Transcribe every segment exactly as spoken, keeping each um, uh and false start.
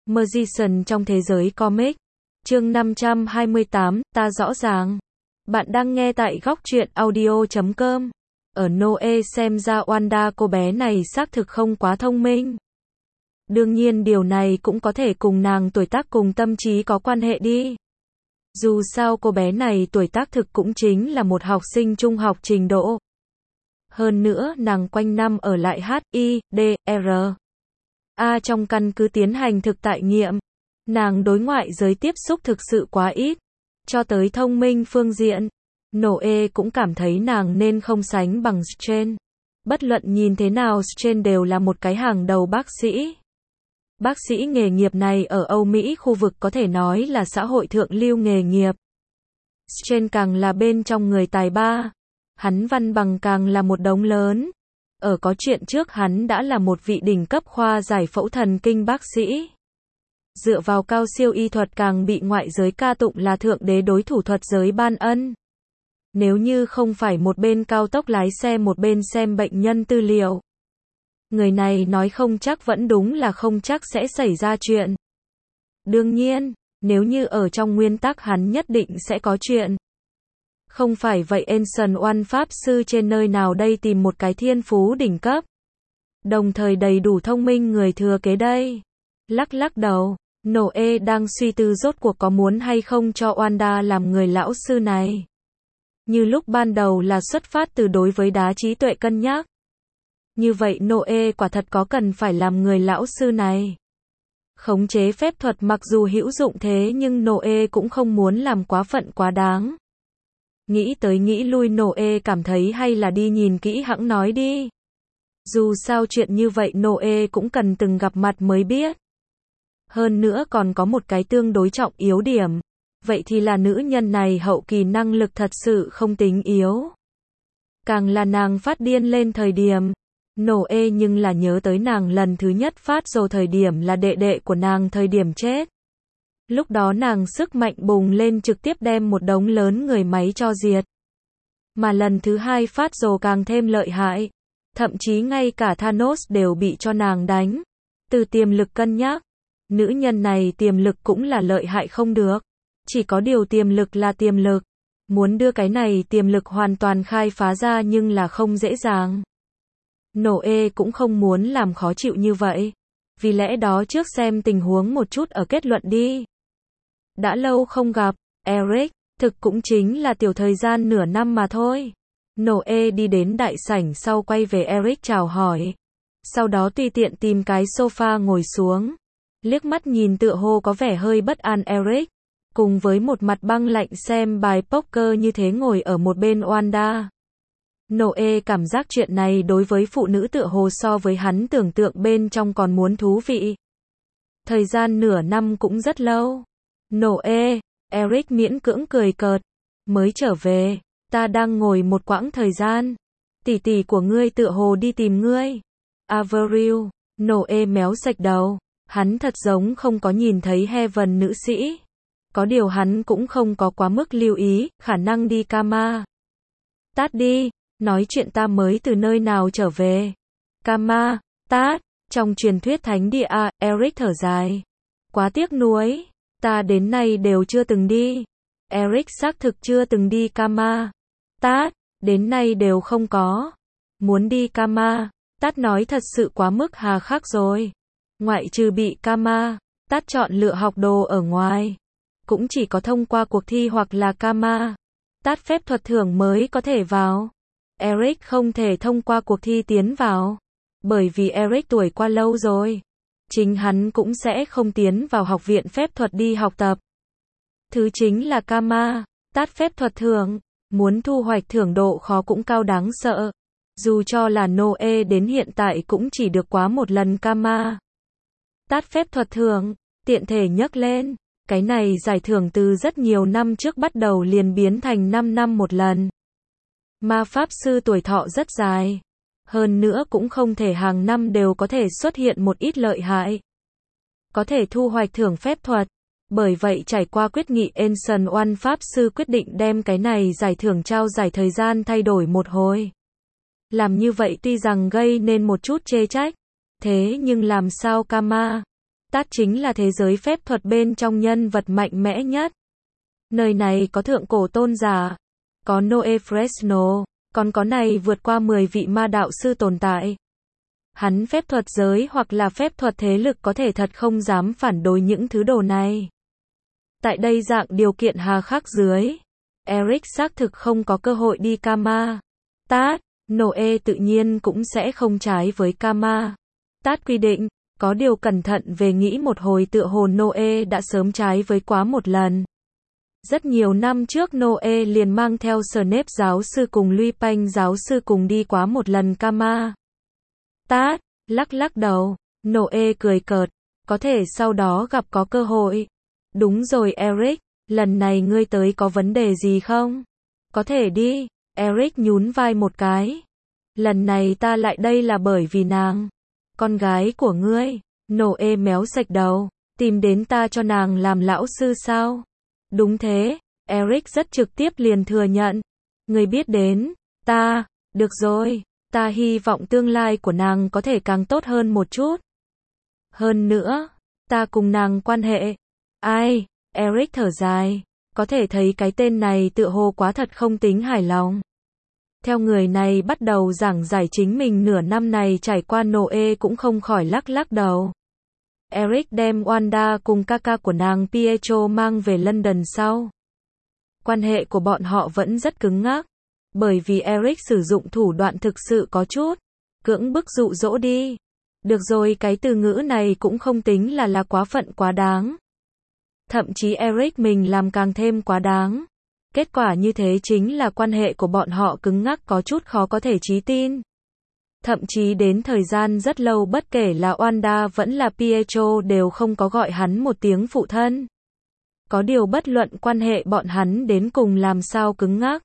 Magician trong thế giới comic. Chương năm trăm hai mươi tám, ta rõ ràng. Bạn đang nghe tại góc truyện audio chấm com. Ở Noe xem ra Wanda cô bé này xác thực không quá thông minh. Đương nhiên điều này cũng có thể cùng nàng tuổi tác cùng tâm trí có quan hệ đi. Dù sao cô bé này tuổi tác thực cũng chính là một học sinh trung học trình độ. Hơn nữa nàng quanh năm ở lại H I D R A trong căn cứ tiến hành thực tại nghiệm. Nàng đối ngoại giới tiếp xúc thực sự quá ít. Cho tới thông minh phương diện, Noe cũng cảm thấy nàng nên không sánh bằng Strange. Bất luận nhìn thế nào Strange đều là một cái hàng đầu bác sĩ. Bác sĩ nghề nghiệp này ở Âu Mỹ khu vực có thể nói là xã hội thượng lưu nghề nghiệp. Strange càng là bên trong người tài ba. Hắn văn bằng càng là một đống lớn. Ở có chuyện trước hắn đã là một vị đỉnh cấp khoa giải phẫu thần kinh bác sĩ. Dựa vào cao siêu y thuật càng bị ngoại giới ca tụng là thượng đế đối thủ thuật giới ban ân. Nếu như không phải một bên cao tốc lái xe một bên xem bệnh nhân tư liệu. Người này nói không chắc vẫn đúng là không chắc sẽ xảy ra chuyện. Đương nhiên, nếu như ở trong nguyên tắc hắn nhất định sẽ có chuyện. Không phải vậy Ancient One Pháp Sư trên nơi nào đây tìm một cái thiên phú đỉnh cấp. Đồng thời đầy đủ thông minh người thừa kế đây. Lắc lắc đầu, Noe đang suy tư rốt cuộc có muốn hay không cho Wanda làm người lão sư này. Như lúc ban đầu là xuất phát từ đối với đá trí tuệ cân nhắc. Như vậy Noe quả thật có cần phải làm người lão sư này. Khống chế phép thuật mặc dù hữu dụng thế nhưng Noe cũng không muốn làm quá phận quá đáng. Nghĩ tới nghĩ lui Noe cảm thấy hay là đi nhìn kỹ hẵng nói đi. Dù sao chuyện như vậy Noe cũng cần từng gặp mặt mới biết. Hơn nữa còn có một cái tương đối trọng yếu điểm. Vậy thì là nữ nhân này hậu kỳ năng lực thật sự không tính yếu. Càng là nàng phát điên lên thời điểm. Noe nhưng là nhớ tới nàng lần thứ nhất phát rồi thời điểm là đệ đệ của nàng thời điểm chết. Lúc đó nàng sức mạnh bùng lên trực tiếp đem một đống lớn người máy cho diệt. Mà lần thứ hai phát rồi càng thêm lợi hại. Thậm chí ngay cả Thanos đều bị cho nàng đánh. Từ tiềm lực cân nhắc. Nữ nhân này tiềm lực cũng là lợi hại không được. Chỉ có điều tiềm lực là tiềm lực. Muốn đưa cái này tiềm lực hoàn toàn khai phá ra nhưng là không dễ dàng. Noe cũng không muốn làm khó chịu như vậy. Vì lẽ đó trước xem tình huống một chút ở kết luận đi. Đã lâu không gặp, Eric, thực cũng chính là tiểu thời gian nửa năm mà thôi. Noe đi đến đại sảnh sau quay về Eric chào hỏi. Sau đó tùy tiện tìm cái sofa ngồi xuống. Liếc mắt nhìn tựa hồ có vẻ hơi bất an Eric. Cùng với một mặt băng lạnh xem bài poker như thế ngồi ở một bên Wanda. Noe cảm giác chuyện này đối với phụ nữ tựa hồ so với hắn tưởng tượng bên trong còn muốn thú vị. Thời gian nửa năm cũng rất lâu. Noe, Eric miễn cưỡng cười cợt. Mới trở về, ta đang ngồi một quãng thời gian. Tỷ tỷ của ngươi tựa hồ đi tìm ngươi. Avril, Noe méo sạch đầu. Hắn thật giống không có nhìn thấy Heaven nữ sĩ. Có điều hắn cũng không có quá mức lưu ý, khả năng đi Kama. Tát đi, nói chuyện ta mới từ nơi nào trở về. Kama, tát, trong truyền thuyết thánh địa, Eric thở dài. Quá tiếc nuối, ta đến nay đều chưa từng đi. Eric xác thực chưa từng đi Kama. Tát, đến nay đều không có. Muốn đi Kama, tát nói thật sự quá mức hà khắc rồi. Ngoại trừ bị Kama, tát chọn lựa học đồ ở ngoài. Cũng chỉ có thông qua cuộc thi hoặc là Kama. Tát phép thuật thưởng mới có thể vào. Eric không thể thông qua cuộc thi tiến vào. Bởi vì Eric tuổi qua lâu rồi. Chính hắn cũng sẽ không tiến vào học viện phép thuật đi học tập. Thứ chính là Kama, tát phép thuật thưởng. Muốn thu hoạch thưởng độ khó cũng cao đáng sợ. Dù cho là Noe đến hiện tại cũng chỉ được quá một lần Kama. Tát phép thuật thưởng, tiện thể nhắc lên. Cái này giải thưởng từ rất nhiều năm trước bắt đầu liền biến thành năm năm một lần. Ma pháp sư tuổi thọ rất dài. Hơn nữa cũng không thể hàng năm đều có thể xuất hiện một ít lợi hại. Có thể thu hoạch thưởng phép thuật. Bởi vậy trải qua quyết nghị Ancient One Pháp Sư quyết định đem cái này giải thưởng trao giải thời gian thay đổi một hồi. Làm như vậy tuy rằng gây nên một chút chê trách. Thế nhưng làm sao Kama? Tát chính là thế giới phép thuật bên trong nhân vật mạnh mẽ nhất. Nơi này có thượng cổ tôn giả, có Noe Fresno, còn có này vượt qua mười vị ma đạo sư tồn tại. Hắn phép thuật giới hoặc là phép thuật thế lực có thể thật không dám phản đối những thứ đồ này. Tại đây dạng điều kiện hà khắc dưới, Eric xác thực không có cơ hội đi Kama. Tát, Noe tự nhiên cũng sẽ không trái với Kama. Tát quy định, có điều cẩn thận về nghĩ một hồi tựa hồ Noe đã sớm trái với quá một lần. Rất nhiều năm trước Noe liền mang theo Snape giáo sư cùng Lupin giáo sư cùng đi quá một lần Kama. Tát, lắc lắc đầu, Noe cười cợt, có thể sau đó gặp có cơ hội. Đúng rồi Eric, lần này ngươi tới có vấn đề gì không? Có thể đi, Eric nhún vai một cái. Lần này ta lại đây là bởi vì nàng, con gái của ngươi. Noe méo sạch đầu, tìm đến ta cho nàng làm lão sư sao? Đúng thế, Eric rất trực tiếp liền thừa nhận. Ngươi biết đến, ta, được rồi, ta hy vọng tương lai của nàng có thể càng tốt hơn một chút. Hơn nữa, ta cùng nàng quan hệ. Ai, Eric thở dài, có thể thấy cái tên này tựa hồ quá thật không tính hài lòng. Theo người này bắt đầu giảng giải chính mình nửa năm này trải qua Noe cũng không khỏi lắc lắc đầu. Eric đem Wanda cùng ca ca của nàng Pietro mang về London sau. Quan hệ của bọn họ vẫn rất cứng ngắc, bởi vì Eric sử dụng thủ đoạn thực sự có chút cưỡng bức dụ dỗ đi. Được rồi, cái từ ngữ này cũng không tính là là quá phận quá đáng. Thậm chí Eric mình làm càng thêm quá đáng. Kết quả như thế chính là quan hệ của bọn họ cứng ngắc có chút khó có thể trí tin. Thậm chí đến thời gian rất lâu bất kể là Wanda vẫn là Pietro đều không có gọi hắn một tiếng phụ thân. Có điều bất luận quan hệ bọn hắn đến cùng làm sao cứng ngắc,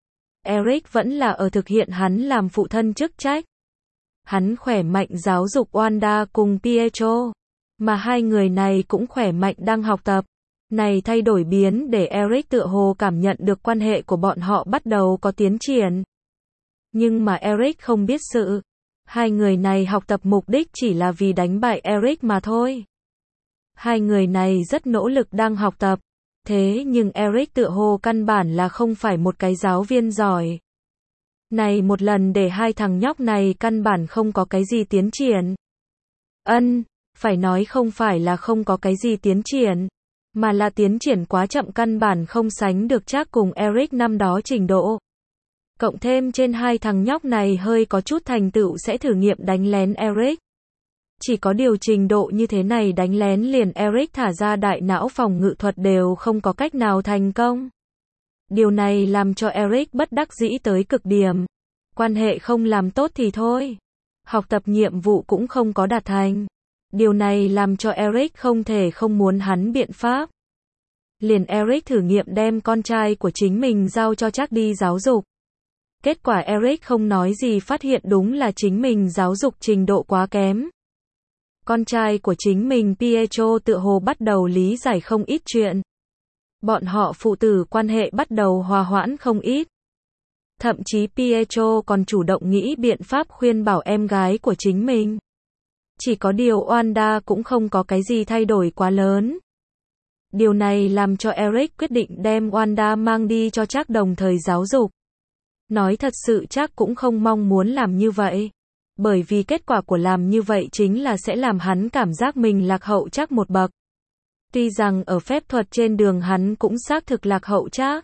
Eric vẫn là ở thực hiện hắn làm phụ thân chức trách. Hắn khỏe mạnh giáo dục Wanda cùng Pietro, mà hai người này cũng khỏe mạnh đang học tập. Này thay đổi biến để Eric tựa hồ cảm nhận được quan hệ của bọn họ bắt đầu có tiến triển. Nhưng mà Eric không biết sự, hai người này học tập mục đích chỉ là vì đánh bại Eric mà thôi. Hai người này rất nỗ lực đang học tập, thế nhưng Eric tựa hồ căn bản là không phải một cái giáo viên giỏi. Này một lần để hai thằng nhóc này căn bản không có cái gì tiến triển. Ân, phải nói không phải là không có cái gì tiến triển, mà là tiến triển quá chậm, căn bản không sánh được Jack cùng Eric năm đó trình độ. Cộng thêm trên hai thằng nhóc này hơi có chút thành tựu sẽ thử nghiệm đánh lén Eric. Chỉ có điều trình độ như thế này đánh lén liền Eric thả ra đại não phòng ngự thuật đều không có cách nào thành công. Điều này làm cho Eric bất đắc dĩ tới cực điểm. Quan hệ không làm tốt thì thôi. Học tập nhiệm vụ cũng không có đạt thành. Điều này làm cho Eric không thể không muốn hắn biện pháp. Liền Eric thử nghiệm đem con trai của chính mình giao cho Jack đi giáo dục. Kết quả Eric không nói gì, phát hiện đúng là chính mình giáo dục trình độ quá kém. Con trai của chính mình Pietro tựa hồ bắt đầu lý giải không ít chuyện. Bọn họ phụ tử quan hệ bắt đầu hòa hoãn không ít. Thậm chí Pietro còn chủ động nghĩ biện pháp khuyên bảo em gái của chính mình. Chỉ có điều Wanda cũng không có cái gì thay đổi quá lớn. Điều này làm cho Eric quyết định đem Wanda mang đi cho Jack đồng thời giáo dục. Nói thật sự Jack cũng không mong muốn làm như vậy. Bởi vì kết quả của làm như vậy chính là sẽ làm hắn cảm giác mình lạc hậu Jack một bậc. Tuy rằng ở phép thuật trên đường hắn cũng xác thực lạc hậu Jack.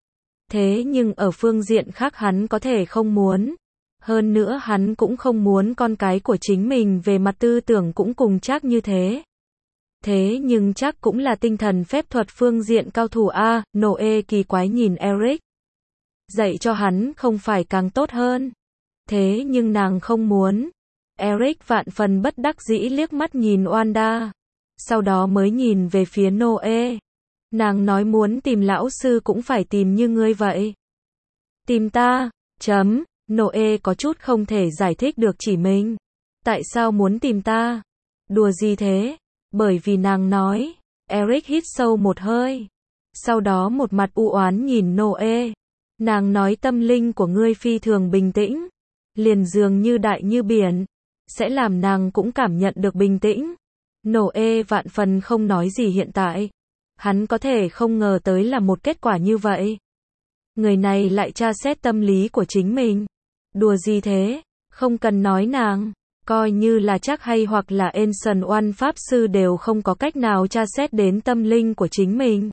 Thế nhưng ở phương diện khác hắn có thể không muốn. Hơn nữa hắn cũng không muốn con cái của chính mình về mặt tư tưởng cũng cùng Jack như thế. Thế nhưng Jack cũng là tinh thần phép thuật phương diện cao thủ a. Noe kỳ quái nhìn Eric. Dạy cho hắn không phải càng tốt hơn. Thế nhưng nàng không muốn. Eric vạn phần bất đắc dĩ liếc mắt nhìn Wanda. Sau đó mới nhìn về phía Noe. Nàng nói muốn tìm lão sư cũng phải tìm như ngươi vậy. Tìm ta, chấm. Noe có chút không thể giải thích được chỉ mình. Tại sao muốn tìm ta? Đùa gì thế? Bởi vì nàng nói. Eric hít sâu một hơi. Sau đó một mặt u oán nhìn Noe. Nàng nói tâm linh của ngươi phi thường bình tĩnh. Liền dường như đại như biển. Sẽ làm nàng cũng cảm nhận được bình tĩnh. Noe vạn phần không nói gì hiện tại. Hắn có thể không ngờ tới là một kết quả như vậy. Người này lại tra xét tâm lý của chính mình. Đùa gì thế? Không cần nói nàng. Coi như là chắc hay hoặc là Ancient One Pháp Sư đều không có cách nào tra xét đến tâm linh của chính mình.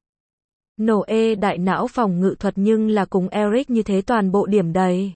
Noe đại não phòng ngự thuật nhưng là cùng Eric như thế toàn bộ điểm đầy.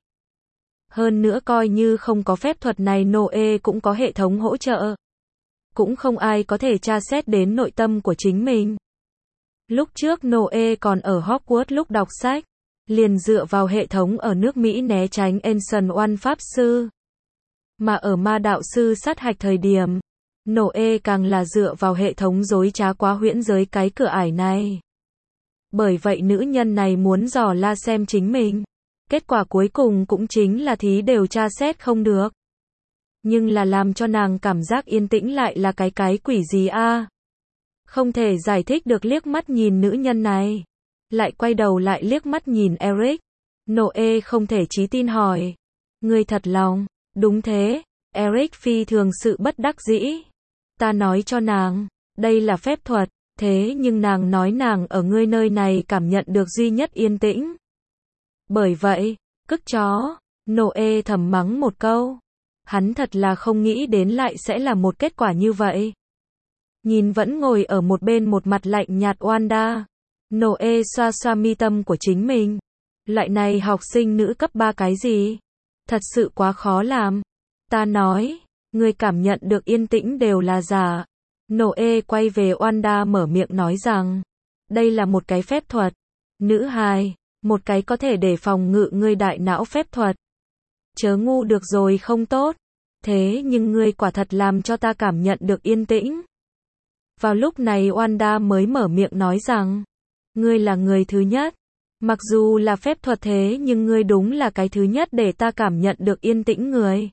Hơn nữa coi như không có phép thuật này Noe cũng có hệ thống hỗ trợ. Cũng không ai có thể tra xét đến nội tâm của chính mình. Lúc trước Noe còn ở Hogwarts lúc đọc sách, liền dựa vào hệ thống ở nước Mỹ né tránh Ancient One Pháp Sư. Mà ở ma đạo sư sát hạch thời điểm, Noe càng là dựa vào hệ thống dối trá quá huyễn giới cái cửa ải này. Bởi vậy nữ nhân này muốn dò la xem chính mình. Kết quả cuối cùng cũng chính là thí đều tra xét không được. Nhưng là làm cho nàng cảm giác yên tĩnh lại là cái cái quỷ gì a? Không thể giải thích được liếc mắt nhìn nữ nhân này. Lại quay đầu lại liếc mắt nhìn Eric. Noe không thể chí tin hỏi. Ngươi thật lòng, đúng thế. Eric phi thường sự bất đắc dĩ. Ta nói cho nàng, đây là phép thuật. Thế nhưng nàng nói nàng ở ngươi nơi này cảm nhận được duy nhất yên tĩnh. Bởi vậy, cức chó, Noe thầm mắng một câu. Hắn thật là không nghĩ đến lại sẽ là một kết quả như vậy. Nhìn vẫn ngồi ở một bên một mặt lạnh nhạt Wanda. Noe xoa xoa mi tâm của chính mình. Loại này học sinh nữ cấp ba cái gì? Thật sự quá khó làm. Ta nói, người cảm nhận được yên tĩnh đều là giả. Noe quay về Wanda mở miệng nói rằng, đây là một cái phép thuật. Nữ hài, một cái có thể để phòng ngự ngươi đại não phép thuật. Chớ ngu được rồi không tốt. Thế nhưng ngươi quả thật làm cho ta cảm nhận được yên tĩnh. Vào lúc này Wanda mới mở miệng nói rằng, ngươi là người thứ nhất. Mặc dù là phép thuật thế nhưng ngươi đúng là cái thứ nhất để ta cảm nhận được yên tĩnh người.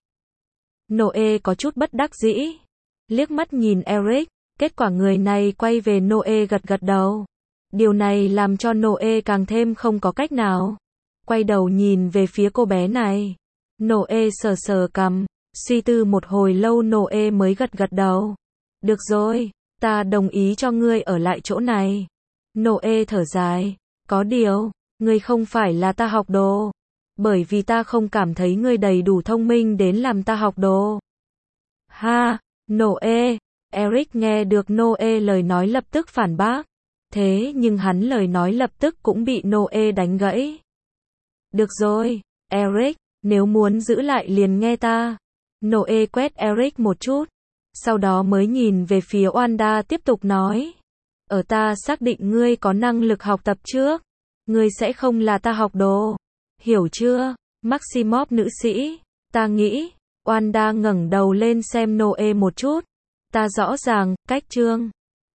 Noe có chút bất đắc dĩ. Liếc mắt nhìn Eric, kết quả người này quay về Noe gật gật đầu. Điều này làm cho Noe càng thêm không có cách nào. Quay đầu nhìn về phía cô bé này. Noe sờ sờ cằm, suy tư một hồi lâu Noe mới gật gật đầu. Được rồi, ta đồng ý cho ngươi ở lại chỗ này. Noe thở dài, có điều, ngươi không phải là ta học đồ. Bởi vì ta không cảm thấy ngươi đầy đủ thông minh đến làm ta học đồ. Ha, Noe, Eric nghe được Noe lời nói lập tức phản bác. Thế nhưng hắn lời nói lập tức cũng bị Noe đánh gãy. Được rồi, Eric, nếu muốn giữ lại liền nghe ta. Noe quét Eric một chút. Sau đó mới nhìn về phía Wanda tiếp tục nói. Ở ta xác định ngươi có năng lực học tập trước. Ngươi sẽ không là ta học đồ. Hiểu chưa? Maximoff nữ sĩ. Ta nghĩ. Wanda ngẩng đầu lên xem Noe một chút. Ta rõ ràng, cách chương.